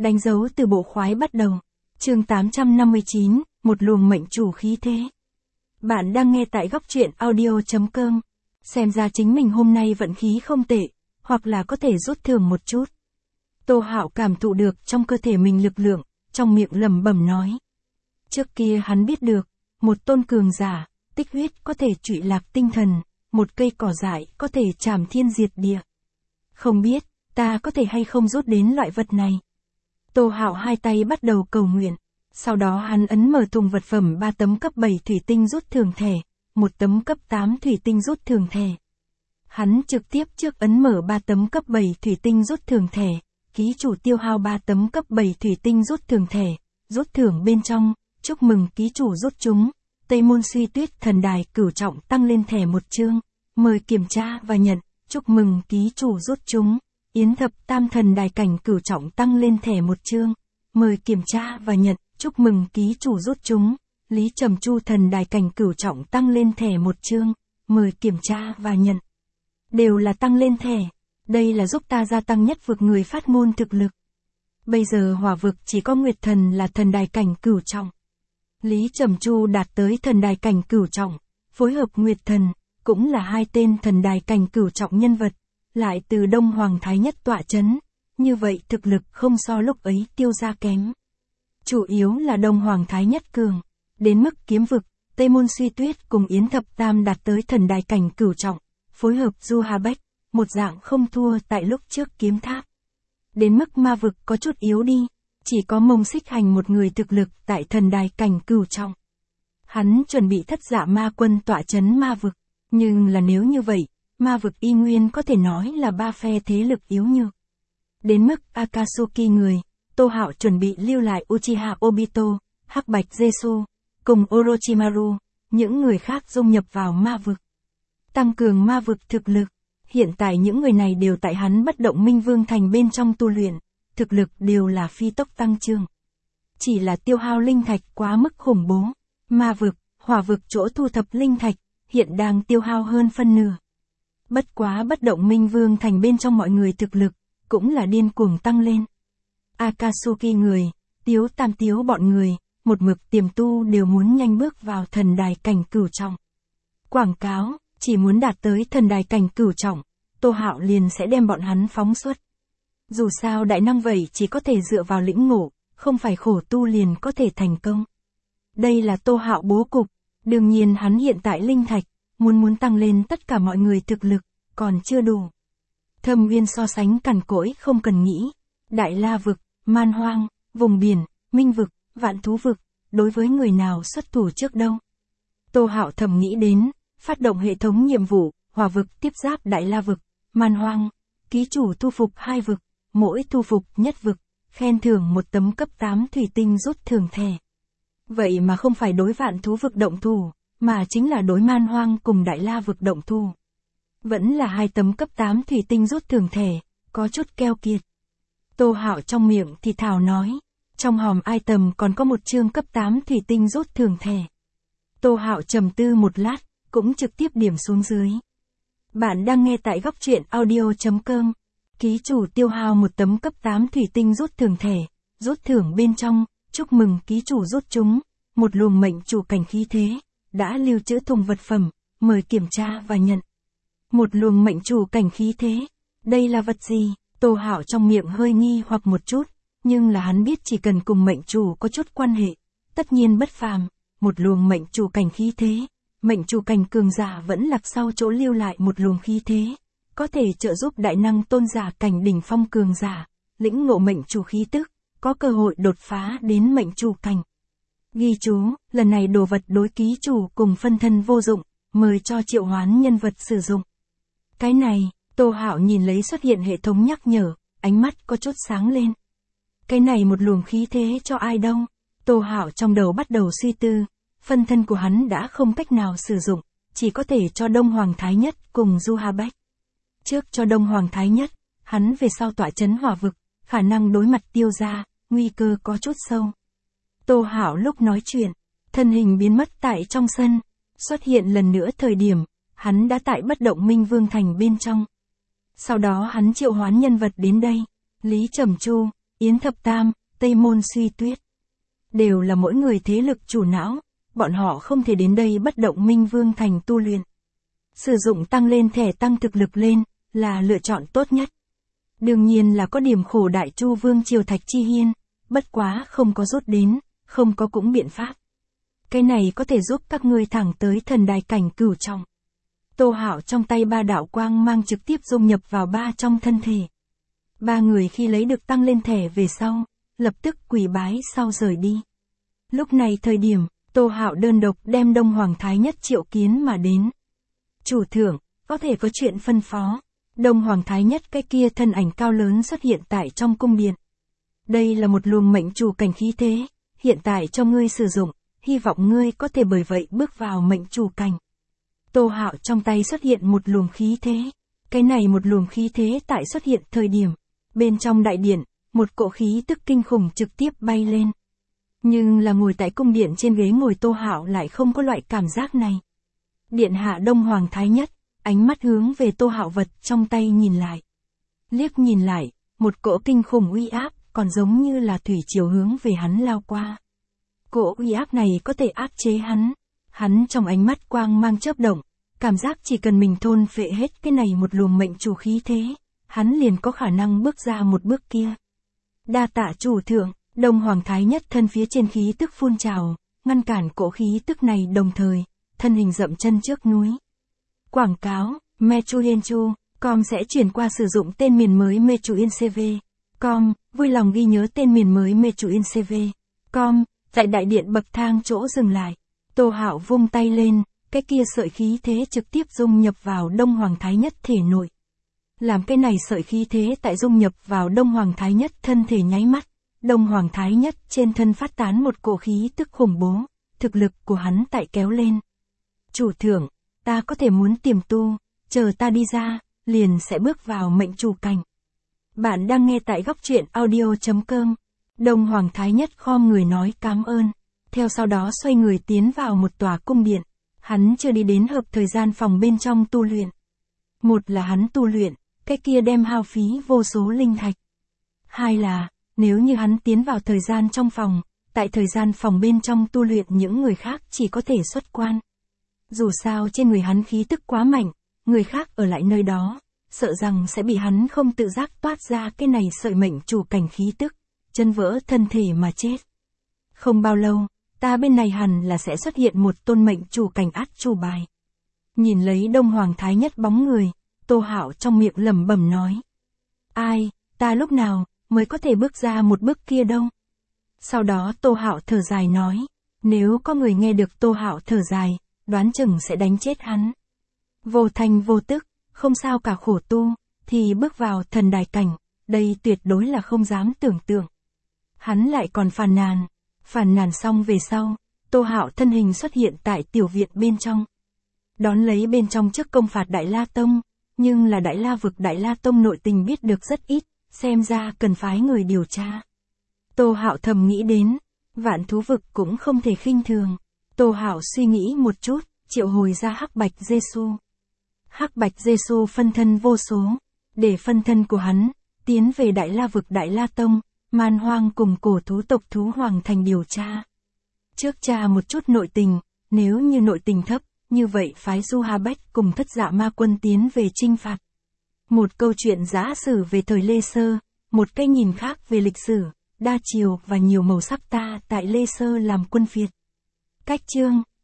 Đánh dấu từ bộ khoái bắt đầu. Chương 859, một luồng mệnh chủ khí thế. Bạn đang nghe tại góc truyện audio.com. Xem ra chính mình hôm nay vận khí không tệ, hoặc là có thể rút thưởng một chút. Tô Hạo cảm thụ được trong cơ thể mình lực lượng, trong miệng lẩm bẩm nói. Trước kia hắn biết được, một tôn cường giả, tích huyết có thể trụy lạc tinh thần, một cây cỏ dại có thể trảm thiên diệt địa. Không biết, ta có thể hay không rút đến loại vật này. Tô Hạo hai tay bắt đầu cầu nguyện, sau đó hắn ấn mở thùng vật phẩm 3 tấm cấp 7 thủy tinh rút thưởng thẻ, 1 tấm cấp 8 thủy tinh rút thưởng thẻ. Hắn trực tiếp trước ấn mở 3 tấm cấp 7 thủy tinh rút thưởng thẻ, ký chủ tiêu hao 3 tấm cấp 7 thủy tinh rút thưởng thẻ, rút thưởng bên trong, chúc mừng ký chủ rút chúng, Tây Môn Suy Tuyết thần đài cửu trọng tăng lên thẻ 1 chương, mời kiểm tra và nhận, chúc mừng ký chủ rút chúng. Yến Thập Tam thần đài cảnh cửu trọng tăng lên thẻ 1 chương, mời kiểm tra và nhận, chúc mừng ký chủ rút chúng. Lý Trầm Chu thần đài cảnh cửu trọng tăng lên thẻ 1 chương, mời kiểm tra và nhận. Đều là tăng lên thẻ, đây là giúp ta gia tăng nhất vực người phát ngôn thực lực. Bây giờ hỏa vực chỉ có Nguyệt thần là thần đài cảnh cửu trọng. Lý Trầm Chu đạt tới thần đài cảnh cửu trọng, phối hợp Nguyệt thần, cũng là hai tên thần đài cảnh cửu trọng nhân vật. Lại từ Đông Hoàng Thái Nhất tọa chấn, như vậy thực lực không so lúc ấy Tiêu gia kém. Chủ yếu là Đông Hoàng Thái Nhất cường, đến mức kiếm vực, Tây Môn Suy Tuyết cùng Yến Thập Tam đạt tới thần đài cảnh cửu trọng, phối hợp Du Hà Bách, một dạng không thua tại lúc trước kiếm tháp. Đến mức ma vực có chút yếu đi, chỉ có Mông Xích Hành một người thực lực tại thần đài cảnh cửu trọng. Hắn chuẩn bị Thất Dạ Ma quân tọa chấn ma vực, nhưng là nếu như vậy, ma vực y nguyên có thể nói là ba phe thế lực yếu nhược. Đến mức Akatsuki người, Tô Hạo chuẩn bị lưu lại Uchiha Obito, Hắc Bạch Jesu, cùng Orochimaru, những người khác dung nhập vào ma vực. Tăng cường ma vực thực lực, hiện tại những người này đều tại hắn bất động minh vương thành bên trong tu luyện, thực lực đều là phi tốc tăng trưởng. Chỉ là tiêu hao linh thạch quá mức khủng bố, ma vực, hỏa vực chỗ thu thập linh thạch, hiện đang tiêu hao hơn phân nửa. Bất quá bất động minh vương thành bên trong mọi người thực lực, cũng là điên cuồng tăng lên. Akatsuki người, Tiếu Tam Tiếu bọn người, một mực tiềm tu đều muốn nhanh bước vào thần đài cảnh cửu trọng. Quảng cáo, chỉ muốn đạt tới thần đài cảnh cửu trọng, Tô Hạo liền sẽ đem bọn hắn phóng xuất. Dù sao đại năng vậy chỉ có thể dựa vào lĩnh ngộ, không phải khổ tu liền có thể thành công. Đây là Tô Hạo bố cục, đương nhiên hắn hiện tại linh thạch, muốn tăng lên tất cả mọi người thực lực, còn chưa đủ. Thâm Uyên so sánh cằn cỗi không cần nghĩ, Đại La vực, Man Hoang, vùng biển, Minh vực, Vạn Thú vực, đối với người nào xuất thủ trước đâu. Tô Hạo thầm nghĩ đến, phát động hệ thống nhiệm vụ, hỏa vực tiếp giáp Đại La vực, Man Hoang, ký chủ thu phục 2 vực, mỗi thu phục nhất vực, khen thưởng 1 tấm cấp 8 thủy tinh rút thưởng thẻ. Vậy mà không phải đối Vạn Thú vực động thủ, mà chính là đối Man Hoang cùng Đại La vực động thủ. Vẫn là 2 tấm cấp 8 thủy tinh rút thưởng thẻ, có chút keo kiệt. Tô Hạo trong miệng thì thào nói, trong hòm item còn có 1 chương cấp 8 thủy tinh rút thưởng thẻ. Tô Hạo trầm tư một lát, cũng trực tiếp điểm xuống dưới. Bạn đang nghe tại góc truyện audio.com. Ký chủ tiêu hao 1 tấm cấp 8 thủy tinh rút thưởng thẻ, rút thưởng bên trong, chúc mừng ký chủ rút chúng, một luồng mệnh chủ cảnh khí thế, đã lưu trữ thùng vật phẩm, mời kiểm tra và nhận. Một luồng mệnh chủ cảnh khí thế, đây là vật gì? Tô Hạo trong miệng hơi nghi hoặc một chút, nhưng là hắn biết chỉ cần cùng mệnh chủ có chút quan hệ, tất nhiên bất phàm, một luồng mệnh chủ cảnh khí thế, mệnh chủ cảnh cường giả vẫn lạc sau chỗ lưu lại một luồng khí thế, có thể trợ giúp đại năng tôn giả cảnh đỉnh phong cường giả, lĩnh ngộ mệnh chủ khí tức, có cơ hội đột phá đến mệnh chủ cảnh. Ghi chú, lần này đồ vật đối ký chủ cùng phân thân vô dụng, mời cho triệu hoán nhân vật sử dụng. Cái này, Tô Hạo nhìn lấy xuất hiện hệ thống nhắc nhở, ánh mắt có chút sáng lên. Cái này một luồng khí thế cho ai đâu? Tô Hạo trong đầu bắt đầu suy tư, phân thân của hắn đã không cách nào sử dụng, chỉ có thể cho Đông Hoàng Thái Nhất cùng Du Hà Bách. Trước cho Đông Hoàng Thái Nhất, hắn về sau tọa chấn hỏa vực, khả năng đối mặt Tiêu gia, nguy cơ có chút sâu. Tô Hạo lúc nói chuyện, thân hình biến mất tại trong sân, xuất hiện lần nữa thời điểm, hắn đã tại bất động minh vương thành bên trong. Sau đó hắn triệu hoán nhân vật đến đây, Lý Trầm Chu, Yến Thập Tam, Tây Môn Suy Tuyết. Đều là mỗi người thế lực chủ não, bọn họ không thể đến đây bất động Minh Vương Thành tu luyện. Sử dụng tăng lên thẻ tăng thực lực lên, là lựa chọn tốt nhất. Đương nhiên là có điểm khổ Đại Chu Vương triều Thạch Chi Hiên, bất quá không có rút đến, không có cũng biện pháp. Cái này có thể giúp các ngươi thẳng tới thần đài cảnh cửu trọng. Tô Hạo trong tay 3 đạo quang mang trực tiếp dung nhập vào 3 trong thân thể. 3 người khi lấy được tăng lên thẻ về sau, lập tức quỳ bái sau rời đi. Lúc này thời điểm, Tô Hạo đơn độc đem Đông Hoàng Thái Nhất triệu kiến mà đến. Chủ thượng, có thể có chuyện phân phó. Đông Hoàng Thái Nhất cái kia thân ảnh cao lớn xuất hiện tại trong cung điện. Đây là một luồng mệnh chủ cảnh khí thế, hiện tại cho ngươi sử dụng, hy vọng ngươi có thể bởi vậy bước vào mệnh chủ cảnh. Tô Hạo trong tay xuất hiện một luồng khí thế. Cái này một luồng khí thế tại xuất hiện thời điểm, bên trong đại điện, một cỗ khí tức kinh khủng trực tiếp bay lên. Nhưng là ngồi tại cung điện trên ghế ngồi Tô Hạo lại không có loại cảm giác này. Điện hạ Đông Hoàng Thái Nhất, ánh mắt hướng về Tô Hạo vật trong tay nhìn lại. Liếc nhìn lại, một cỗ kinh khủng uy áp, còn giống như là thủy triều hướng về hắn lao qua. Cỗ uy áp này có thể áp chế hắn. Hắn trong ánh mắt quang mang chớp động, cảm giác chỉ cần mình thôn phệ hết cái này một luồng mệnh chủ khí thế, hắn liền có khả năng bước ra một bước kia. Đa tạ chủ thượng, Đông Hoàng Thái Nhất thân phía trên khí tức phun trào, ngăn cản cỗ khí tức này đồng thời, thân hình dậm chân trước núi. Quảng cáo, Mechuyenchu.com sẽ chuyển qua sử dụng tên miền mới Mechuyencv.com, vui lòng ghi nhớ tên miền mới Mechuyencv.com, tại đại điện bậc thang chỗ dừng lại. Tô Hạo vung tay lên, cái kia sợi khí thế trực tiếp dung nhập vào Đông Hoàng Thái Nhất thể nội. Làm cái này sợi khí thế tại dung nhập vào Đông Hoàng Thái Nhất thân thể nháy mắt, Đông Hoàng Thái Nhất trên thân phát tán một cổ khí tức khủng bố, thực lực của hắn tại kéo lên. Chủ thượng, ta có thể muốn tiềm tu, chờ ta đi ra, liền sẽ bước vào mệnh chủ cảnh. Bạn đang nghe tại góc truyện audio.com. Đông Hoàng Thái Nhất khom người nói cảm ơn. Theo sau đó xoay người tiến vào một tòa cung điện. Hắn chưa đi đến hợp thời gian phòng bên trong tu luyện. Một là hắn tu luyện, cái kia đem hao phí vô số linh thạch. Hai là, nếu như hắn tiến vào thời gian trong phòng, tại thời gian phòng bên trong tu luyện những người khác chỉ có thể xuất quan. Dù sao trên người hắn khí tức quá mạnh, người khác ở lại nơi đó, sợ rằng sẽ bị hắn không tự giác toát ra cái này sợi mệnh chủ cảnh khí tức, chân vỡ thân thể mà chết. Không bao lâu, ta bên này hẳn là sẽ xuất hiện một tôn mệnh chủ cảnh át chủ bài. Nhìn lấy Đông Hoàng Thái Nhất bóng người, Tô Hạo trong miệng lẩm bẩm nói. Ai, ta lúc nào mới có thể bước ra một bước kia đâu? Sau đó Tô Hạo thở dài nói, nếu có người nghe được Tô Hạo thở dài, đoán chừng sẽ đánh chết hắn. Vô thành vô tức, không sao cả khổ tu, thì bước vào thần đài cảnh, đây tuyệt đối là không dám tưởng tượng. Hắn lại còn phàn nàn xong về sau, Tô Hạo thân hình xuất hiện tại tiểu viện bên trong. Đón lấy bên trong trước công phạt Đại La Tông, nhưng là Đại La vực Đại La Tông nội tình biết được rất ít, xem ra cần phái người điều tra. Tô Hạo thầm nghĩ đến, Vạn Thú vực cũng không thể khinh thường. Tô Hạo suy nghĩ một chút, triệu hồi ra Hắc Bạch Giê-xu. Hắc Bạch Giê-xu phân thân vô số, để phân thân của hắn tiến về Đại La vực Đại La Tông, Man Hoang cùng cổ thú tộc Thú Hoàng thành điều tra. Trước tra một chút nội tình, nếu như nội tình thấp, như vậy phái Du Ha Bách cùng Thất Dạ Ma Quân tiến về chinh phạt. Một câu chuyện giả sử về thời Lê Sơ, một cái nhìn khác về lịch sử, đa chiều và nhiều màu sắc ta tại Lê Sơ làm quân phiệt. Cách chương